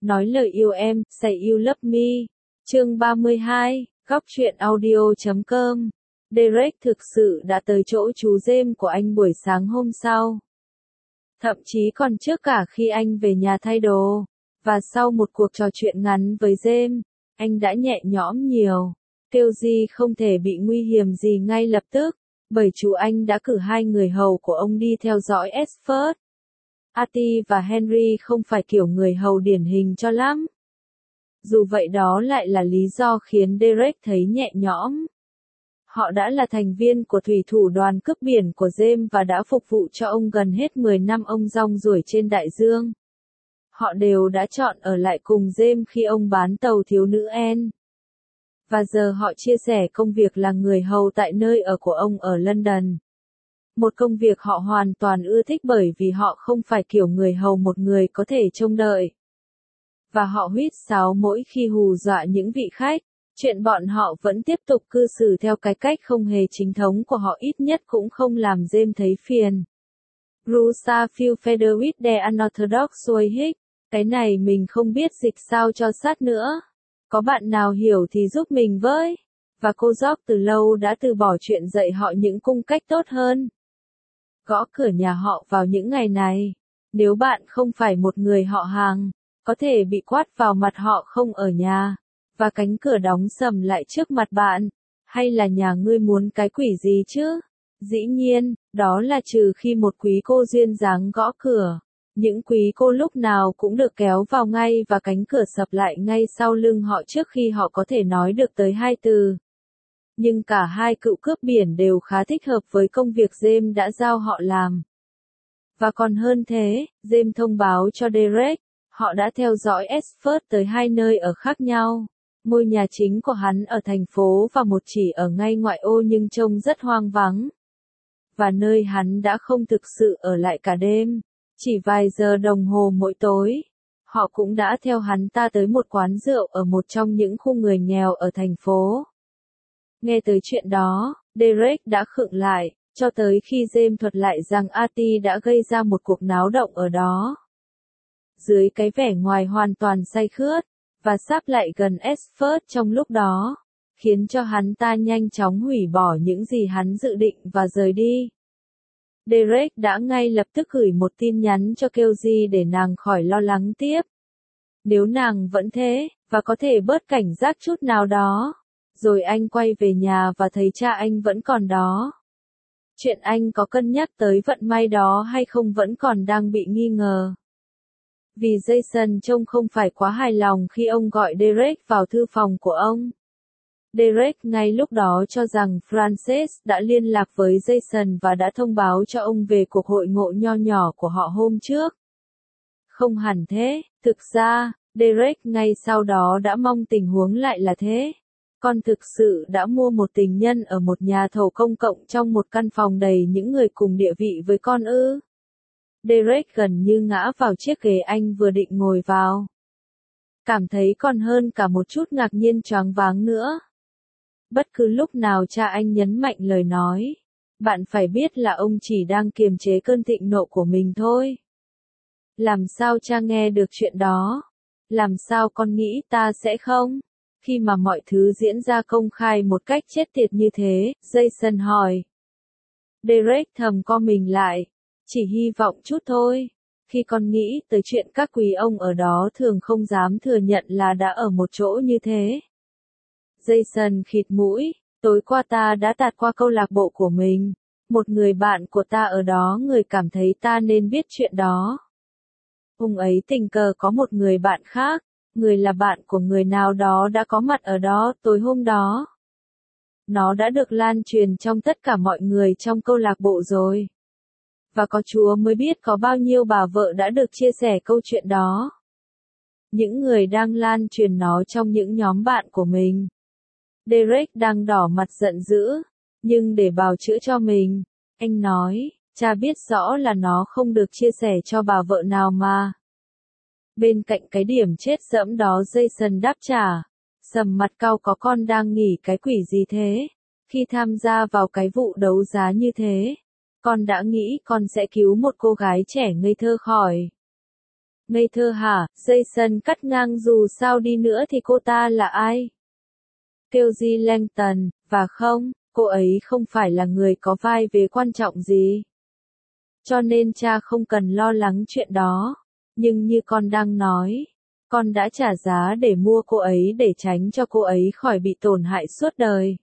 Nói lời yêu em, say you love me. Chương 32, góc truyện audio.com. Derek thực sự đã tới chỗ chú James của anh buổi sáng hôm sau. Thậm chí còn trước cả khi anh về nhà thay đồ. Và sau một cuộc trò chuyện ngắn với James, anh đã nhẹ nhõm nhiều. Kelly không thể bị nguy hiểm gì ngay lập tức, bởi chú anh đã cử 2 người hầu của ông đi theo dõi Esford. Artie và Henry không phải kiểu người hầu điển hình cho lắm. Dù vậy đó lại là lý do khiến Derek thấy nhẹ nhõm. Họ đã là thành viên của thủy thủ đoàn cướp biển của James và đã phục vụ cho ông gần hết 10 năm ông rong ruổi trên đại dương. Họ đều đã chọn ở lại cùng James khi ông bán tàu thiếu nữ Anne. Và giờ họ chia sẻ công việc là người hầu tại nơi ở của ông ở London. Một công việc họ hoàn toàn ưa thích bởi vì họ không phải kiểu người hầu một người có thể trông đợi. Và họ huýt sáo mỗi khi hù dọa những vị khách. Chuyện bọn họ vẫn tiếp tục cư xử theo cái cách không hề chính thống của họ ít nhất cũng không làm James thấy phiền. Rusa feel fed with the unorthodox way hic. Cái này mình không biết dịch sao cho sát nữa. Có bạn nào hiểu thì giúp mình với. Và cô George từ lâu đã từ bỏ chuyện dạy họ những cung cách tốt hơn. Gõ cửa nhà họ vào những ngày này. Nếu bạn không phải một người họ hàng, có thể bị quát vào mặt họ không ở nhà. Và cánh cửa đóng sầm lại trước mặt bạn. Hay là nhà ngươi muốn cái quỷ gì chứ? Dĩ nhiên, đó là trừ khi một quý cô duyên dáng gõ cửa. Những quý cô lúc nào cũng được kéo vào ngay và cánh cửa sập lại ngay sau lưng họ trước khi họ có thể nói được tới 2 từ. Nhưng cả 2 cựu cướp biển đều khá thích hợp với công việc James đã giao họ làm. Và còn hơn thế, James thông báo cho Derek, họ đã theo dõi Esford tới 2 nơi ở khác nhau. Ngôi nhà chính của hắn ở thành phố và một chỉ ở ngay ngoại ô nhưng trông rất hoang vắng. Và nơi hắn đã không thực sự ở lại cả đêm, chỉ vài giờ đồng hồ mỗi tối. Họ cũng đã theo hắn ta tới một quán rượu ở một trong những khu người nghèo ở thành phố. Nghe tới chuyện đó, Derek đã khựng lại, cho tới khi James thuật lại rằng Artie đã gây ra một cuộc náo động ở đó. Dưới cái vẻ ngoài hoàn toàn say khướt, và sắp lại gần Esford trong lúc đó, khiến cho hắn ta nhanh chóng hủy bỏ những gì hắn dự định và rời đi. Derek đã ngay lập tức gửi một tin nhắn cho Kelly để nàng khỏi lo lắng tiếp. Nếu nàng vẫn thế, và có thể bớt cảnh giác chút nào đó. Rồi anh quay về nhà và thấy cha anh vẫn còn đó. Chuyện anh có cân nhắc tới vận may đó hay không vẫn còn đang bị nghi ngờ. Vì Jason trông không phải quá hài lòng khi ông gọi Derek vào thư phòng của ông. Derek ngay lúc đó cho rằng Frances đã liên lạc với Jason và đã thông báo cho ông về cuộc hội ngộ nho nhỏ của họ hôm trước. Không hẳn thế, thực ra, Derek ngay sau đó đã mong tình huống lại là thế. Con thực sự đã mua một tình nhân ở một nhà thầu công cộng trong một căn phòng đầy những người cùng địa vị với con ư. Derek gần như ngã vào chiếc ghế anh vừa định ngồi vào. Cảm thấy còn hơn cả một chút ngạc nhiên choáng váng nữa. Bất cứ lúc nào cha anh nhấn mạnh lời nói, bạn phải biết là ông chỉ đang kiềm chế cơn thịnh nộ của mình thôi. Làm sao cha nghe được chuyện đó? Làm sao con nghĩ ta sẽ không? Khi mà mọi thứ diễn ra công khai một cách chết tiệt như thế, Jason hỏi. Derek thầm co mình lại. Chỉ hy vọng chút thôi. Khi con nghĩ tới chuyện các quý ông ở đó thường không dám thừa nhận là đã ở một chỗ như thế. Jason khịt mũi. Tối qua ta đã tạt qua câu lạc bộ của mình. Một người bạn của ta ở đó người cảm thấy ta nên biết chuyện đó. Ông ấy tình cờ có một người bạn khác. Người là bạn của người nào đó đã có mặt ở đó tối hôm đó. Nó đã được lan truyền trong tất cả mọi người trong câu lạc bộ rồi. Và có Chúa mới biết có bao nhiêu bà vợ đã được chia sẻ câu chuyện đó. Những người đang lan truyền nó trong những nhóm bạn của mình. Derek đang đỏ mặt giận dữ, nhưng để bào chữa cho mình, anh nói, cha biết rõ là nó không được chia sẻ cho bà vợ nào mà. Bên cạnh cái điểm chết dẫm đó Jason đáp trả, sầm mặt cau có con đang nghỉ cái quỷ gì thế, khi tham gia vào cái vụ đấu giá như thế. Con đã nghĩ con sẽ cứu một cô gái trẻ ngây thơ khỏi Ngây thơ hả? Jason cắt ngang, dù sao đi nữa thì cô ta là ai? Kelly Langton, và không, cô ấy không phải là người có vai vế quan trọng gì. Cho nên cha không cần lo lắng chuyện đó. Nhưng như con đang nói, con đã trả giá để mua cô ấy để tránh cho cô ấy khỏi bị tổn hại suốt đời.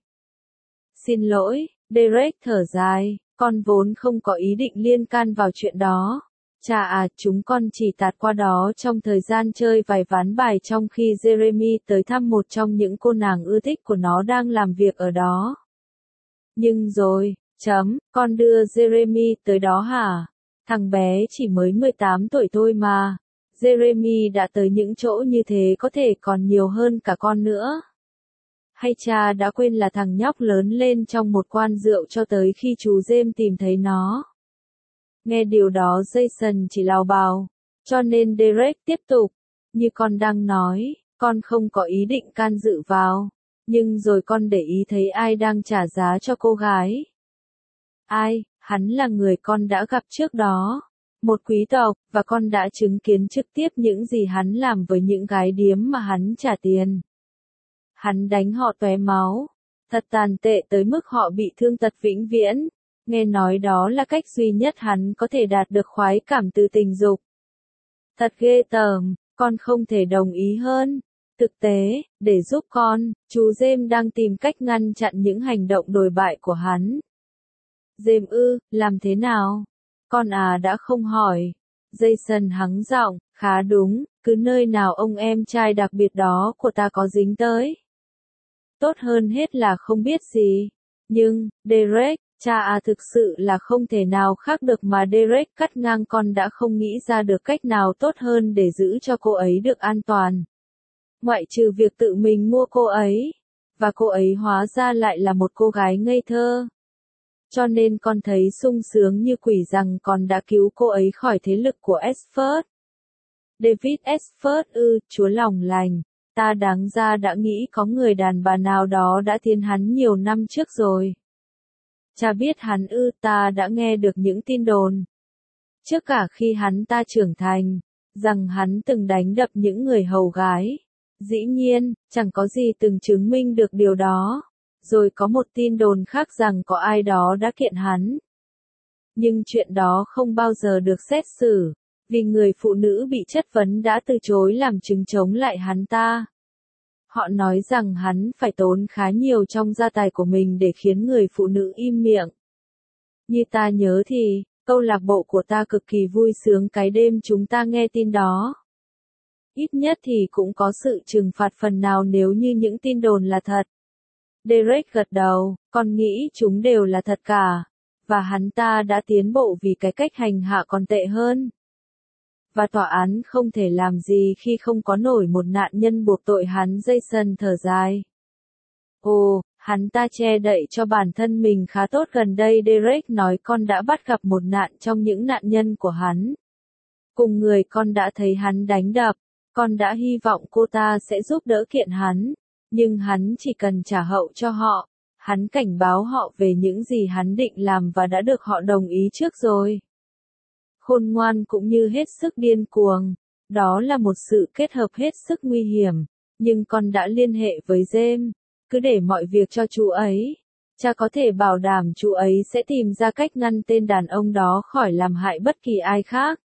Xin lỗi, Derek thở dài, con vốn không có ý định liên can vào chuyện đó. Cha à, chúng con chỉ tạt qua đó trong thời gian chơi vài ván bài trong khi Jeremy tới thăm một trong những cô nàng ưa thích của nó đang làm việc ở đó. Nhưng rồi, con đưa Jeremy tới đó hả? Thằng bé chỉ mới 18 tuổi thôi mà. Jeremy đã tới những chỗ như thế có thể còn nhiều hơn cả con nữa. Hay cha đã quên là thằng nhóc lớn lên trong một quán rượu cho tới khi chú James tìm thấy nó. Nghe điều đó Jason chỉ lào bào. Cho nên Derek tiếp tục. Như con đang nói, con không có ý định can dự vào. Nhưng rồi con để ý thấy ai đang trả giá cho cô gái. Ai? Hắn là người con đã gặp trước đó. Một quý tộc, và con đã chứng kiến trực tiếp những gì hắn làm với những gái điếm mà hắn trả tiền. Hắn đánh họ tóe máu. Thật tàn tệ tới mức họ bị thương tật vĩnh viễn. Nghe nói đó là cách duy nhất hắn có thể đạt được khoái cảm từ tình dục. Thật ghê tởm, con không thể đồng ý hơn. Thực tế, để giúp con, chú James đang tìm cách ngăn chặn những hành động đồi bại của hắn. James làm thế nào? Con đã không hỏi. Jason hắng giọng, khá đúng, cứ nơi nào ông em trai đặc biệt đó của ta có dính tới. Tốt hơn hết là không biết gì. Nhưng, Derek, cha thực sự là không thể nào khác được mà Derek cắt ngang, con đã không nghĩ ra được cách nào tốt hơn để giữ cho cô ấy được an toàn. Ngoại trừ việc tự mình mua cô ấy. Và cô ấy hóa ra lại là một cô gái ngây thơ. Cho nên con thấy sung sướng như quỷ rằng con đã cứu cô ấy khỏi thế lực của Esford. David Esford chúa lòng lành. Ta đáng ra đã nghĩ có người đàn bà nào đó đã tiến hắn nhiều năm trước rồi. Cha biết hắn ta đã nghe được những tin đồn. Trước cả khi hắn ta trưởng thành, rằng hắn từng đánh đập những người hầu gái. Dĩ nhiên, chẳng có gì từng chứng minh được điều đó. Rồi có một tin đồn khác rằng có ai đó đã kiện hắn. Nhưng chuyện đó không bao giờ được xét xử, vì người phụ nữ bị chất vấn đã từ chối làm chứng chống lại hắn ta. Họ nói rằng hắn phải tốn khá nhiều trong gia tài của mình để khiến người phụ nữ im miệng. Như ta nhớ thì, câu lạc bộ của ta cực kỳ vui sướng cái đêm chúng ta nghe tin đó. Ít nhất thì cũng có sự trừng phạt phần nào nếu như những tin đồn là thật. Derek gật đầu, con nghĩ chúng đều là thật cả. Và hắn ta đã tiến bộ vì cái cách hành hạ còn tệ hơn. Và tòa án không thể làm gì khi không có nổi một nạn nhân buộc tội hắn. Jason thở dài. Ồ, hắn ta che đậy cho bản thân mình khá tốt gần đây. Derek nói con đã bắt gặp một nạn trong những nạn nhân của hắn. Cùng người con đã thấy hắn đánh đập. Con đã hy vọng cô ta sẽ giúp đỡ kiện hắn. Nhưng hắn chỉ cần trả hậu cho họ. Hắn cảnh báo họ về những gì hắn định làm và đã được họ đồng ý trước rồi. Khôn ngoan cũng như hết sức điên cuồng. Đó là một sự kết hợp hết sức nguy hiểm. Nhưng con đã liên hệ với James. Cứ để mọi việc cho chú ấy. Cha có thể bảo đảm chú ấy sẽ tìm ra cách ngăn tên đàn ông đó khỏi làm hại bất kỳ ai khác.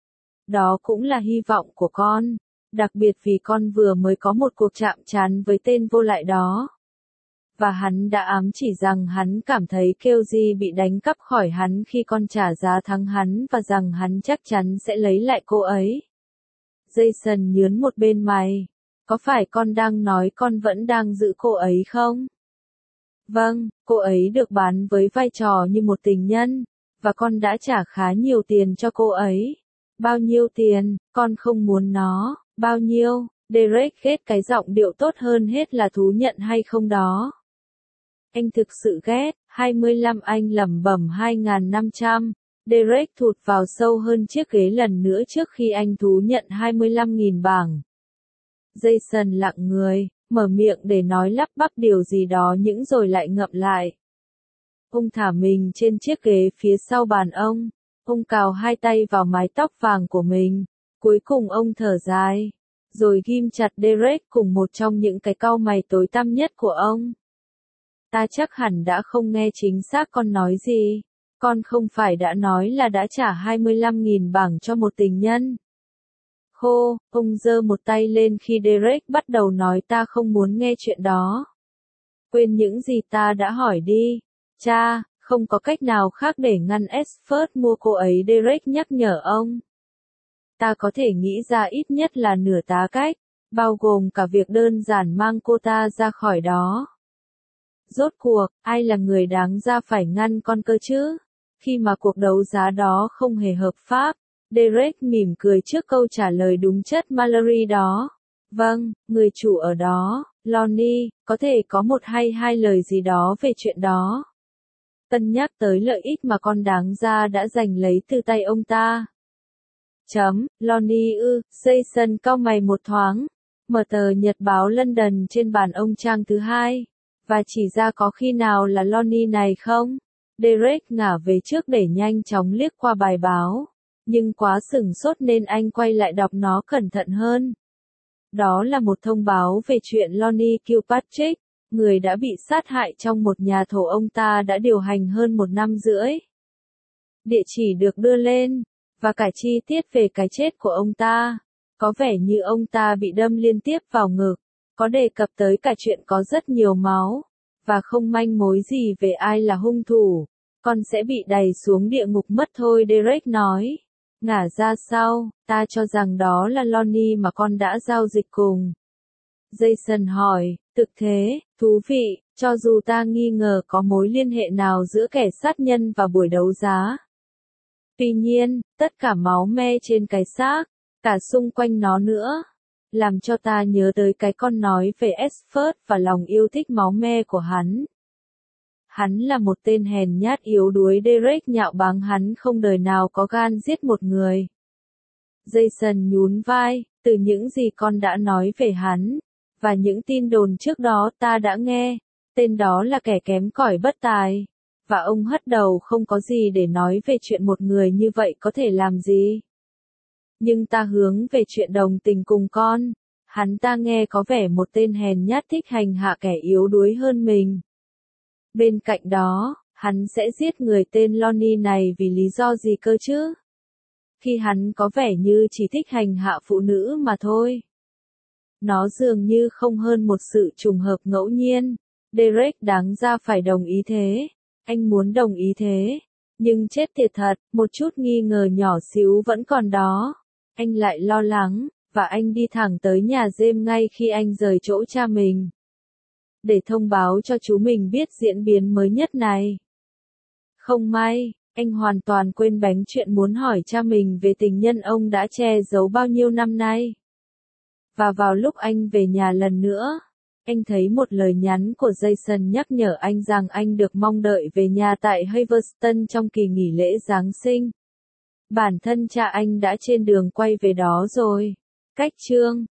Đó cũng là hy vọng của con. Đặc biệt vì con vừa mới có một cuộc chạm trán với tên vô lại đó. Và hắn đã ám chỉ rằng hắn cảm thấy Kelly bị đánh cắp khỏi hắn khi con trả giá thắng hắn và rằng hắn chắc chắn sẽ lấy lại cô ấy. Jason nhướng một bên mày. Có phải con đang nói con vẫn đang giữ cô ấy không? Vâng, cô ấy được bán với vai trò như một tình nhân. Và con đã trả khá nhiều tiền cho cô ấy. Bao nhiêu tiền, con không muốn nó. Bao nhiêu? Derek ghét cái giọng điệu tốt hơn hết là thú nhận hay không đó. Anh thực sự ghét. 25 anh lẩm bẩm 2.500. Derek thụt vào sâu hơn chiếc ghế lần nữa trước khi anh thú nhận 25.000 bảng. Jason lặng người, mở miệng để nói lắp bắp điều gì đó nhưng rồi lại ngậm lại. Ông thả mình trên chiếc ghế phía sau bàn ông. Ông cào hai tay vào mái tóc vàng của mình. Cuối cùng ông thở dài, rồi ghim chặt Derek cùng một trong những cái cau mày tối tăm nhất của ông. Ta chắc hẳn đã không nghe chính xác con nói gì. Con không phải đã nói là đã trả 25.000 bảng cho một tình nhân. Khô, ông giơ một tay lên khi Derek bắt đầu nói ta không muốn nghe chuyện đó. Quên những gì ta đã hỏi đi. Cha, không có cách nào khác để ngăn Expert mua cô ấy, Derek nhắc nhở ông. Ta có thể nghĩ ra ít nhất là nửa tá cách, bao gồm cả việc đơn giản mang cô ta ra khỏi đó. Rốt cuộc, ai là người đáng ra phải ngăn con cơ chứ? Khi mà cuộc đấu giá đó không hề hợp pháp, Derek mỉm cười trước câu trả lời đúng chất Mallory đó. Vâng, người chủ ở đó, Lonnie, có thể có một hay hai lời gì đó về chuyện đó. Cân nhắc tới lợi ích mà con đáng ra đã giành lấy từ tay ông ta. Lonnie ư, Jason cau mày một thoáng, mở tờ nhật báo London trên bàn ông trang thứ hai, và chỉ ra có khi nào là Lonnie này không? Derek ngả về trước để nhanh chóng liếc qua bài báo, nhưng quá sửng sốt nên anh quay lại đọc nó cẩn thận hơn. Đó là một thông báo về chuyện Lonnie Kilpatrick, người đã bị sát hại trong một nhà thổ ông ta đã điều hành hơn 1 năm rưỡi. Địa chỉ được đưa lên, và cả chi tiết về cái chết của ông ta. Có vẻ như ông ta bị đâm liên tiếp vào ngực, có đề cập tới cả chuyện có rất nhiều máu, và không manh mối gì về ai là hung thủ. Con sẽ bị đày xuống địa ngục mất thôi, Derek nói. Ngả ra sau, ta cho rằng đó là Lonnie mà con đã giao dịch cùng. Jason hỏi, thực thế, thú vị, cho dù ta nghi ngờ có mối liên hệ nào giữa kẻ sát nhân và buổi đấu giá. Tuy nhiên, tất cả máu me trên cái xác, cả xung quanh nó nữa, làm cho ta nhớ tới cái con nói về Expert và lòng yêu thích máu me của hắn. Hắn là một tên hèn nhát yếu đuối, Derek nhạo báng, hắn không đời nào có gan giết một người. Jason nhún vai, từ những gì con đã nói về hắn, và những tin đồn trước đó ta đã nghe, tên đó là kẻ kém cỏi bất tài. Và ông hất đầu, không có gì để nói về chuyện một người như vậy có thể làm gì. Nhưng ta hướng về chuyện đồng tình cùng con. Hắn ta nghe có vẻ một tên hèn nhát thích hành hạ kẻ yếu đuối hơn mình. Bên cạnh đó, hắn sẽ giết người tên Lonnie này vì lý do gì cơ chứ? Khi hắn có vẻ như chỉ thích hành hạ phụ nữ mà thôi. Nó dường như không hơn một sự trùng hợp ngẫu nhiên. Derek đáng ra phải đồng ý thế. Anh muốn đồng ý thế. Nhưng chết tiệt thật, một chút nghi ngờ nhỏ xíu vẫn còn đó. Anh lại lo lắng, và anh đi thẳng tới nhà James ngay khi anh rời chỗ cha mình. Để thông báo cho chú mình biết diễn biến mới nhất này. Không may, anh hoàn toàn quên bén chuyện muốn hỏi cha mình về tình nhân ông đã che giấu bao nhiêu năm nay. Và vào lúc anh về nhà lần nữa, anh thấy một lời nhắn của Jason nhắc nhở anh rằng anh được mong đợi về nhà tại Haverston trong kỳ nghỉ lễ Giáng sinh. Bản thân cha anh đã trên đường quay về đó rồi. Cách chương